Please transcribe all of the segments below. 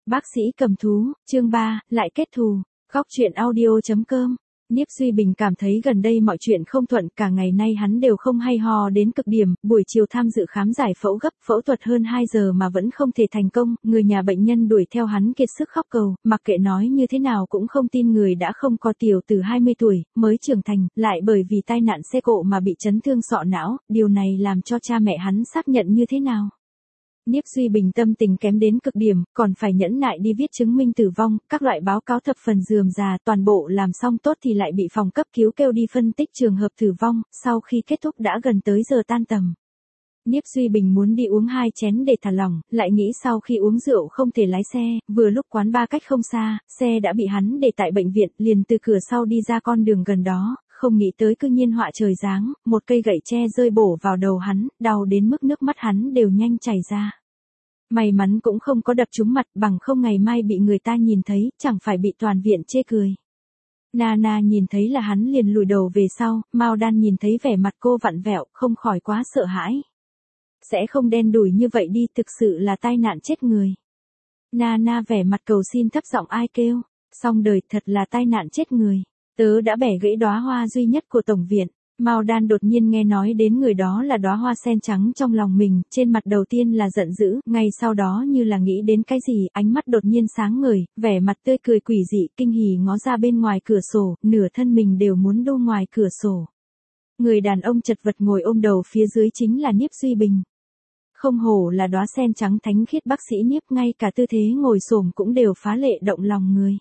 Bác sĩ cầm thú, chương 3, lại kết thù. Góc truyện audio.com. Niếp Duy Bình cảm thấy gần đây mọi chuyện không thuận, cả ngày nay hắn đều không hay ho đến cực điểm, buổi chiều tham dự khám giải phẫu gấp, phẫu thuật hơn 2 giờ mà vẫn không thể thành công, người nhà bệnh nhân đuổi theo hắn kiệt sức khóc cầu, mặc kệ nói như thế nào cũng không tin người đã không có tiểu từ 20 tuổi, mới trưởng thành, lại bởi vì tai nạn xe cộ mà bị chấn thương sọ não, điều này làm cho cha mẹ hắn xác nhận như thế nào. Niếp Duy Bình tâm tình kém đến cực điểm, còn phải nhẫn nại đi viết chứng minh tử vong, các loại báo cáo thập phần rườm rà, toàn bộ làm xong tốt thì lại bị phòng cấp cứu kêu đi phân tích trường hợp tử vong, sau khi kết thúc đã gần tới giờ tan tầm. Niếp Duy Bình muốn đi uống 2 chén để thả lỏng, lại nghĩ sau khi uống rượu không thể lái xe, vừa lúc quán bar cách không xa, xe đã bị hắn để tại bệnh viện, liền từ cửa sau đi ra con đường gần đó, không nghĩ tới cư nhiên họa trời giáng, một cây gậy tre rơi bổ vào đầu hắn, đau đến mức nước mắt hắn đều nhanh chảy ra. May mắn cũng không có đập trúng mặt, bằng không ngày mai bị người ta nhìn thấy, chẳng phải bị toàn viện chê cười. Nana nhìn thấy là hắn liền lùi đầu về sau, Mao Đan nhìn thấy vẻ mặt cô vặn vẹo, không khỏi quá sợ hãi. Sẽ không đen đủi như vậy đi, thực sự là tai nạn chết người. Nana vẻ mặt cầu xin thấp giọng ai kêu, xong đời, thật là tai nạn chết người. Tớ đã bẻ gãy đóa hoa duy nhất của tổng viện. Mao Đan đột nhiên nghe nói đến người đó là đóa hoa sen trắng trong lòng mình, trên mặt đầu tiên là giận dữ, ngay sau đó như là nghĩ đến cái gì, ánh mắt đột nhiên sáng ngời, vẻ mặt tươi cười quỷ dị, kinh hỉ ngó ra bên ngoài cửa sổ, nửa thân mình đều muốn đu ngoài cửa sổ. Người đàn ông chật vật ngồi ôm đầu phía dưới chính là Niếp Duy Bình. Không hổ là đóa sen trắng thánh khiết bác sĩ Niếp, ngay cả tư thế ngồi xổm cũng đều phá lệ động lòng người.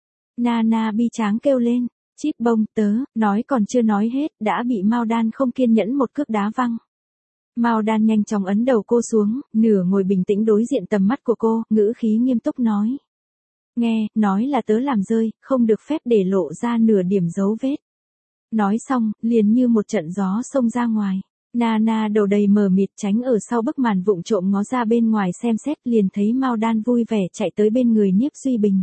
Nana bi tráng kêu lên. Chít bông, tớ, nói còn chưa nói hết, đã bị Mao Đan không kiên nhẫn một cước đá văng. Mao Đan nhanh chóng ấn đầu cô xuống, nửa ngồi bình tĩnh đối diện tầm mắt của cô, ngữ khí nghiêm túc nói. Nghe, nói là tớ làm rơi, không được phép để lộ ra nửa điểm dấu vết. Nói xong, liền như một trận gió xông ra ngoài. Nana đầu đầy mờ mịt tránh ở sau bức màn vụng trộm ngó ra bên ngoài xem xét, liền thấy Mao Đan vui vẻ chạy tới bên người Niếp Duy Bình.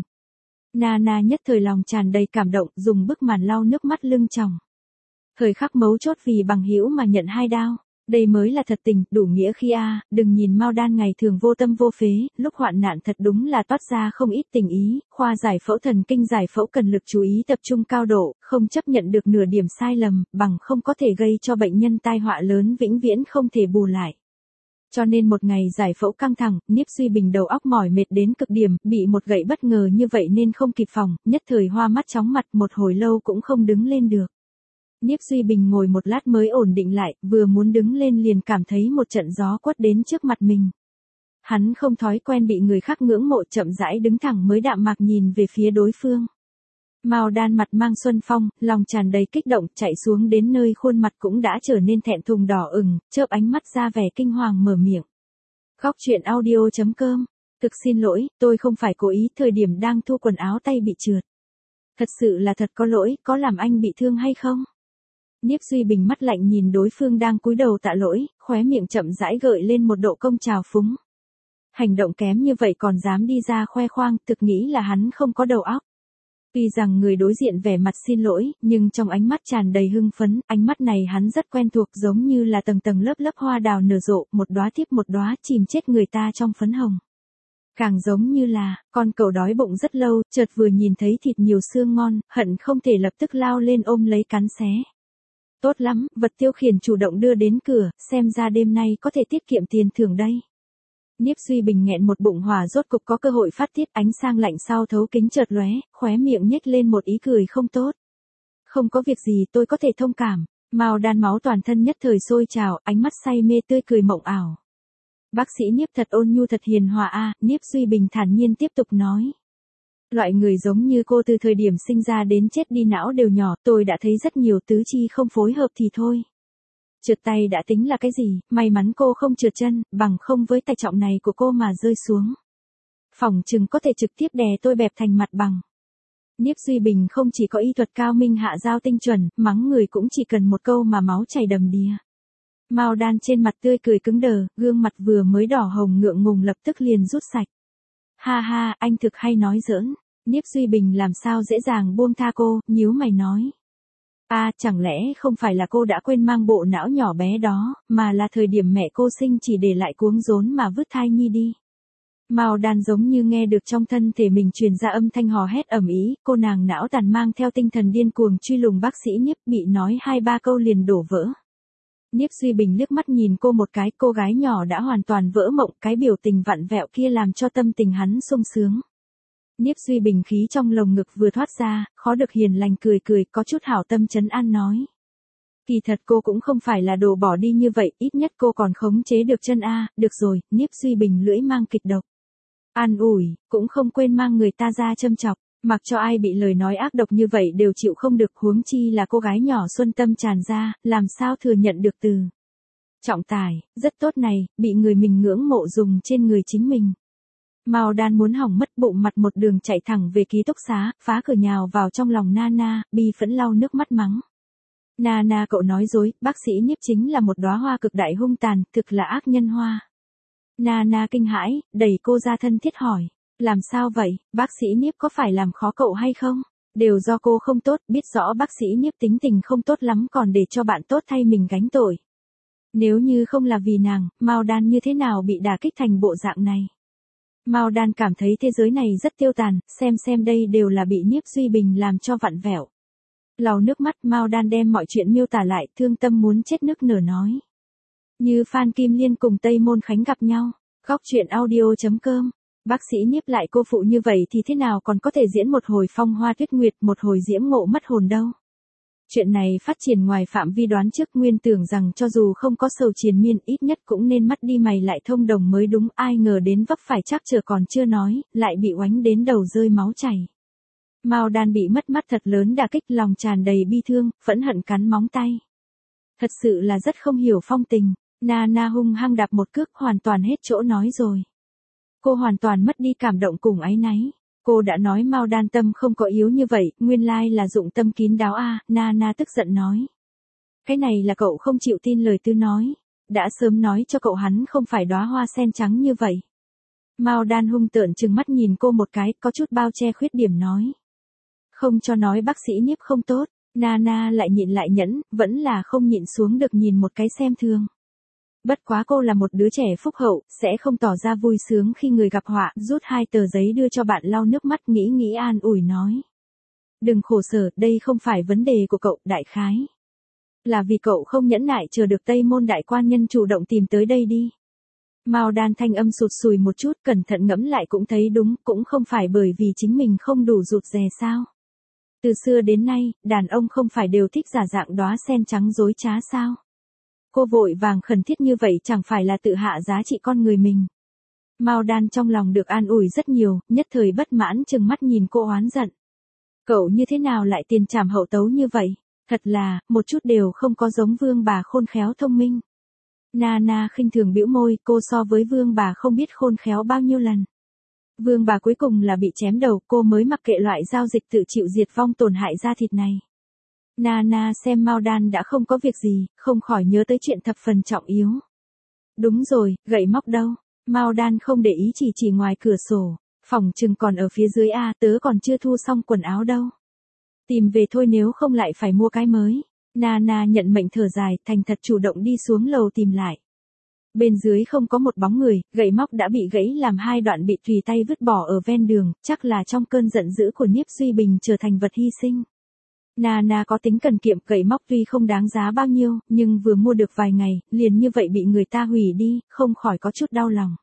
Nana nhất thời lòng tràn đầy cảm động, dùng bức màn lau nước mắt lưng tròng. Thời khắc mấu chốt vì bằng hữu mà nhận 2 đao, đây mới là thật tình, đủ nghĩa khi đừng nhìn Mao Đan ngày thường vô tâm vô phế, lúc hoạn nạn thật đúng là toát ra không ít tình ý, khoa giải phẫu thần kinh giải phẫu cần lực chú ý tập trung cao độ, không chấp nhận được nửa điểm sai lầm, bằng không có thể gây cho bệnh nhân tai họa lớn vĩnh viễn không thể bù lại. Cho nên một ngày giải phẫu căng thẳng, Niếp Duy Bình đầu óc mỏi mệt đến cực điểm, bị một gậy bất ngờ như vậy nên không kịp phòng, nhất thời hoa mắt chóng mặt, một hồi lâu cũng không đứng lên được. Niếp Duy Bình ngồi một lát mới ổn định lại, vừa muốn đứng lên liền cảm thấy một trận gió quất đến trước mặt mình. Hắn không thói quen bị người khác ngưỡng mộ, chậm rãi đứng thẳng mới đạm mạc nhìn về phía đối phương. Mao Đan mặt mang xuân phong, lòng tràn đầy kích động, chạy xuống đến nơi khuôn mặt cũng đã trở nên thẹn thùng đỏ ửng, chớp ánh mắt ra vẻ kinh hoàng mở miệng. Góc truyện audio.com. Thực xin lỗi, tôi không phải cố ý, thời điểm đang thu quần áo tay bị trượt. Thật sự là thật có lỗi, có làm anh bị thương hay không? Niếp Duy Bình mắt lạnh nhìn đối phương đang cúi đầu tạ lỗi, khóe miệng chậm rãi gợi lên một độ cong trào phúng. Hành động kém như vậy còn dám đi ra khoe khoang, thực nghĩ là hắn không có đầu óc. Tuy rằng người đối diện vẻ mặt xin lỗi, nhưng trong ánh mắt tràn đầy hưng phấn, ánh mắt này hắn rất quen thuộc, giống như là tầng tầng lớp lớp hoa đào nở rộ, một đóa tiếp một đóa chìm chết người ta trong phấn hồng. Càng giống như là, con cẩu đói bụng rất lâu, chợt vừa nhìn thấy thịt nhiều xương ngon, hận không thể lập tức lao lên ôm lấy cắn xé. Tốt lắm, vật tiêu khiển chủ động đưa đến cửa, xem ra đêm nay có thể tiết kiệm tiền thưởng đây. Niếp Duy Bình nghẹn một bụng hỏa rốt cục có cơ hội phát tiết, ánh sang lạnh sau thấu kính chợt lóe, khóe miệng nhếch lên một ý cười không tốt. Không có việc gì, tôi có thể thông cảm. Mao Đan máu toàn thân nhất thời sôi trào, ánh mắt say mê tươi cười mộng ảo. Bác sĩ Niếp thật ôn nhu thật hiền hòa Niếp Duy Bình thản nhiên tiếp tục nói. Loại người giống như cô từ thời điểm sinh ra đến chết đi não đều nhỏ, tôi đã thấy rất nhiều, tứ chi không phối hợp thì thôi. Trượt tay đã tính là cái gì, may mắn cô không trượt chân, bằng không với tài trọng này của cô mà rơi xuống. Phỏng chừng có thể trực tiếp đè tôi bẹp thành mặt bằng. Niếp Duy Bình không chỉ có y thuật cao minh hạ giao tinh chuẩn, mắng người cũng chỉ cần một câu mà máu chảy đầm đìa. Mao Đan trên mặt tươi cười cứng đờ, gương mặt vừa mới đỏ hồng ngượng ngùng lập tức liền rút sạch. Ha ha, anh thực hay nói giỡn. Niếp Duy Bình làm sao dễ dàng buông tha cô, nhíu mày nói. Chẳng lẽ không phải là cô đã quên mang bộ não nhỏ bé đó, mà là thời điểm mẹ cô sinh chỉ để lại cuống rốn mà vứt thai nhi đi. Mao Đan giống như nghe được trong thân thể mình truyền ra âm thanh hò hét ầm ĩ, cô nàng não tàn mang theo tinh thần điên cuồng truy lùng bác sĩ Nhiếp, bị nói 2-3 câu liền đổ vỡ. Nhiếp Duy Bình liếc mắt nhìn cô một cái, cô gái nhỏ đã hoàn toàn vỡ mộng, cái biểu tình vặn vẹo kia làm cho tâm tình hắn sung sướng. Nhiếp Duy Bình khí trong lồng ngực vừa thoát ra, khó được hiền lành cười cười, có chút hảo tâm trấn an nói. Kỳ thật cô cũng không phải là đồ bỏ đi như vậy, ít nhất cô còn khống chế được chân a, được rồi, Nhiếp Duy Bình lưỡi mang kịch độc. An ủi, cũng không quên mang người ta ra châm chọc, mặc cho ai bị lời nói ác độc như vậy đều chịu không được, huống chi là cô gái nhỏ xuân tâm tràn ra, làm sao thừa nhận được từ. Trọng tài, rất tốt này, bị người mình ngưỡng mộ dùng trên người chính mình. Mao Đan muốn hỏng mất bụng mặt một đường chạy thẳng về ký túc xá, phá cửa nhào vào trong lòng Nana, bi phẫn lau nước mắt mắng. Nana cậu nói dối, bác sĩ Nhiếp chính là một đóa hoa cực đại hung tàn, thực là ác nhân hoa. Nana kinh hãi, đẩy cô ra thân thiết hỏi. Làm sao vậy, bác sĩ Nhiếp có phải làm khó cậu hay không? Đều do cô không tốt, biết rõ bác sĩ Nhiếp tính tình không tốt lắm còn để cho bạn tốt thay mình gánh tội. Nếu như không là vì nàng, Mao Đan như thế nào bị đả kích thành bộ dạng này? Mao Đan cảm thấy thế giới này rất tiêu tàn, xem đây đều là bị Nhiếp Duy Bình làm cho vặn vẹo. Lau nước mắt, Mao Đan đem mọi chuyện miêu tả lại, thương tâm muốn chết nức nở nói. Như Phan Kim Liên cùng Tây Môn Khánh gặp nhau, góc truyện audio.com. Bác sĩ Nhiếp lại cô phụ như vậy thì thế nào còn có thể diễn một hồi phong hoa tuyết nguyệt, một hồi diễm ngộ mất hồn đâu. Chuyện này phát triển ngoài phạm vi đoán trước, nguyên tưởng rằng cho dù không có sầu triền miên ít nhất cũng nên mắt đi mày lại thông đồng mới đúng, ai ngờ đến vấp phải trắc trở còn chưa nói, lại bị oánh đến đầu rơi máu chảy. Mao Đan bị mất mắt thật lớn đả kích, lòng tràn đầy bi thương, phẫn hận cắn móng tay. Thật sự là rất không hiểu phong tình, Nana hung hăng đạp một cước, hoàn toàn hết chỗ nói rồi. Cô hoàn toàn mất đi cảm động cùng áy náy. Cô đã nói Mao Đan tâm không có yếu như vậy, nguyên lai là dụng tâm kín đáo a, Nana tức giận nói. Cái này là cậu không chịu tin lời Tư nói. Đã sớm nói cho cậu hắn không phải đóa hoa sen trắng như vậy. Mao Đan hung tợn trừng mắt nhìn cô một cái, có chút bao che khuyết điểm nói. Không cho nói bác sĩ Nhiếp không tốt, Nana lại nhịn lại nhẫn, vẫn là không nhịn xuống được nhìn một cái xem thường. Bất quá cô là một đứa trẻ phúc hậu, sẽ không tỏ ra vui sướng khi người gặp họa, rút 2 tờ giấy đưa cho bạn lau nước mắt, nghĩ an ủi nói. Đừng khổ sở, đây không phải vấn đề của cậu, đại khái. Là vì cậu không nhẫn nại chờ được Tây Môn đại quan nhân chủ động tìm tới đây đi. Mao Đan thanh âm sụt sùi một chút, cẩn thận ngẫm lại cũng thấy đúng, cũng không phải bởi vì chính mình không đủ rụt rè sao. Từ xưa đến nay, đàn ông không phải đều thích giả dạng đóa sen trắng dối trá sao. Cô vội vàng khẩn thiết như vậy chẳng phải là tự hạ giá trị con người mình. Mao Đan trong lòng được an ủi rất nhiều, nhất thời bất mãn chừng mắt nhìn cô oán giận. Cậu như thế nào lại tiền trảm hậu tấu như vậy? Thật là, một chút đều không có giống Vương bà khôn khéo thông minh. Nana khinh thường bĩu môi, cô so với Vương bà không biết khôn khéo bao nhiêu lần. Vương bà cuối cùng là bị chém đầu, cô mới mặc kệ loại giao dịch tự chịu diệt vong tổn hại da thịt này. Nana xem Mao Đan đã không có việc gì, không khỏi nhớ tới chuyện thập phần trọng yếu. Đúng rồi, gậy móc đâu? Mao Đan không để ý chỉ ngoài cửa sổ, phòng chừng còn ở phía dưới a, tớ còn chưa thu xong quần áo đâu. Tìm về thôi nếu không lại phải mua cái mới. Nana nhận mệnh thở dài, thành thật chủ động đi xuống lầu tìm lại. Bên dưới không có một bóng người, gậy móc đã bị gãy làm 2 đoạn bị tùy tay vứt bỏ ở ven đường, chắc là trong cơn giận dữ của Nhiếp Duy Bình trở thành vật hy sinh. Nana có tính cần kiệm, gậy móc tuy không đáng giá bao nhiêu, nhưng vừa mua được vài ngày, liền như vậy bị người ta hủy đi, không khỏi có chút đau lòng.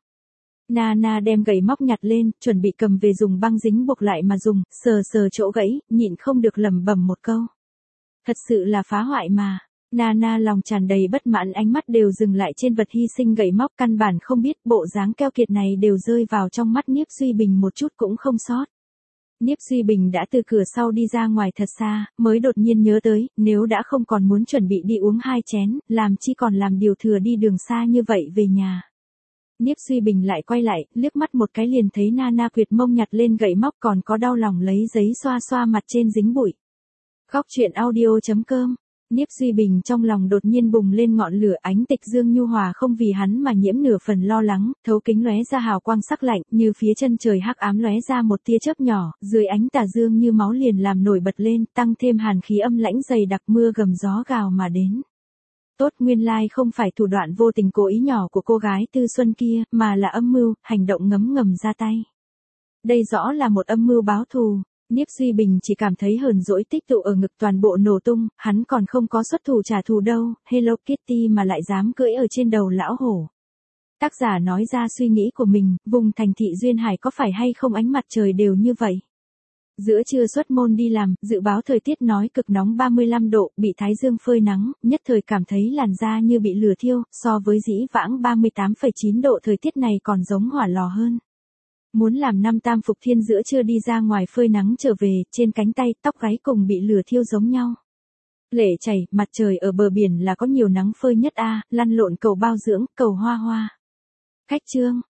Nana đem gậy móc nhặt lên, chuẩn bị cầm về dùng băng dính buộc lại mà dùng, sờ chỗ gãy, nhịn không được lẩm bẩm một câu. Thật sự là phá hoại mà. Nana lòng tràn đầy bất mãn, ánh mắt đều dừng lại trên vật hy sinh gậy móc, căn bản không biết bộ dáng keo kiệt này đều rơi vào trong mắt Nhiếp Duy Bình một chút cũng không sót. Nhiếp Duy Bình đã từ cửa sau đi ra ngoài thật xa, mới đột nhiên nhớ tới, nếu đã không còn muốn chuẩn bị đi uống 2 chén, làm chi còn làm điều thừa đi đường xa như vậy về nhà. Nhiếp Duy Bình lại quay lại, liếc mắt một cái liền thấy Nana quyệt mông nhặt lên gậy móc, còn có đau lòng lấy giấy xoa xoa mặt trên dính bụi. Góc truyện audio.com. Nhiếp Duy Bình trong lòng đột nhiên bùng lên ngọn lửa, ánh tịch dương nhu hòa không vì hắn mà nhiễm nửa phần lo lắng, thấu kính lóe ra hào quang sắc lạnh, như phía chân trời hắc ám lóe ra một tia chớp nhỏ, dưới ánh tà dương như máu liền làm nổi bật lên, tăng thêm hàn khí âm lãnh dày đặc, mưa gầm gió gào mà đến. Tốt, nguyên lai không phải thủ đoạn vô tình cố ý nhỏ của cô gái Tư Xuân kia, mà là âm mưu, hành động ngấm ngầm ra tay. Đây rõ là một âm mưu báo thù. Niếp Duy Bình chỉ cảm thấy hờn dỗi tích tụ ở ngực toàn bộ nổ tung, hắn còn không có xuất thủ trả thù đâu, Hello Kitty mà lại dám cưỡi ở trên đầu lão hổ. Tác giả nói ra suy nghĩ của mình, vùng thành thị Duyên Hải có phải hay không ánh mặt trời đều như vậy. Giữa trưa xuất môn đi làm, dự báo thời tiết nói cực nóng 35 độ, bị thái dương phơi nắng, nhất thời cảm thấy làn da như bị lửa thiêu, so với dĩ vãng 38,9 độ thời tiết này còn giống hỏa lò hơn. Muốn làm năm tam phục thiên giữa trưa đi ra ngoài phơi nắng trở về, trên cánh tay, tóc gáy cùng bị lửa thiêu giống nhau. Lệ chảy, mặt trời ở bờ biển là có nhiều nắng phơi nhất a, lăn lộn cầu bao dưỡng, cầu hoa hoa. Khách trương,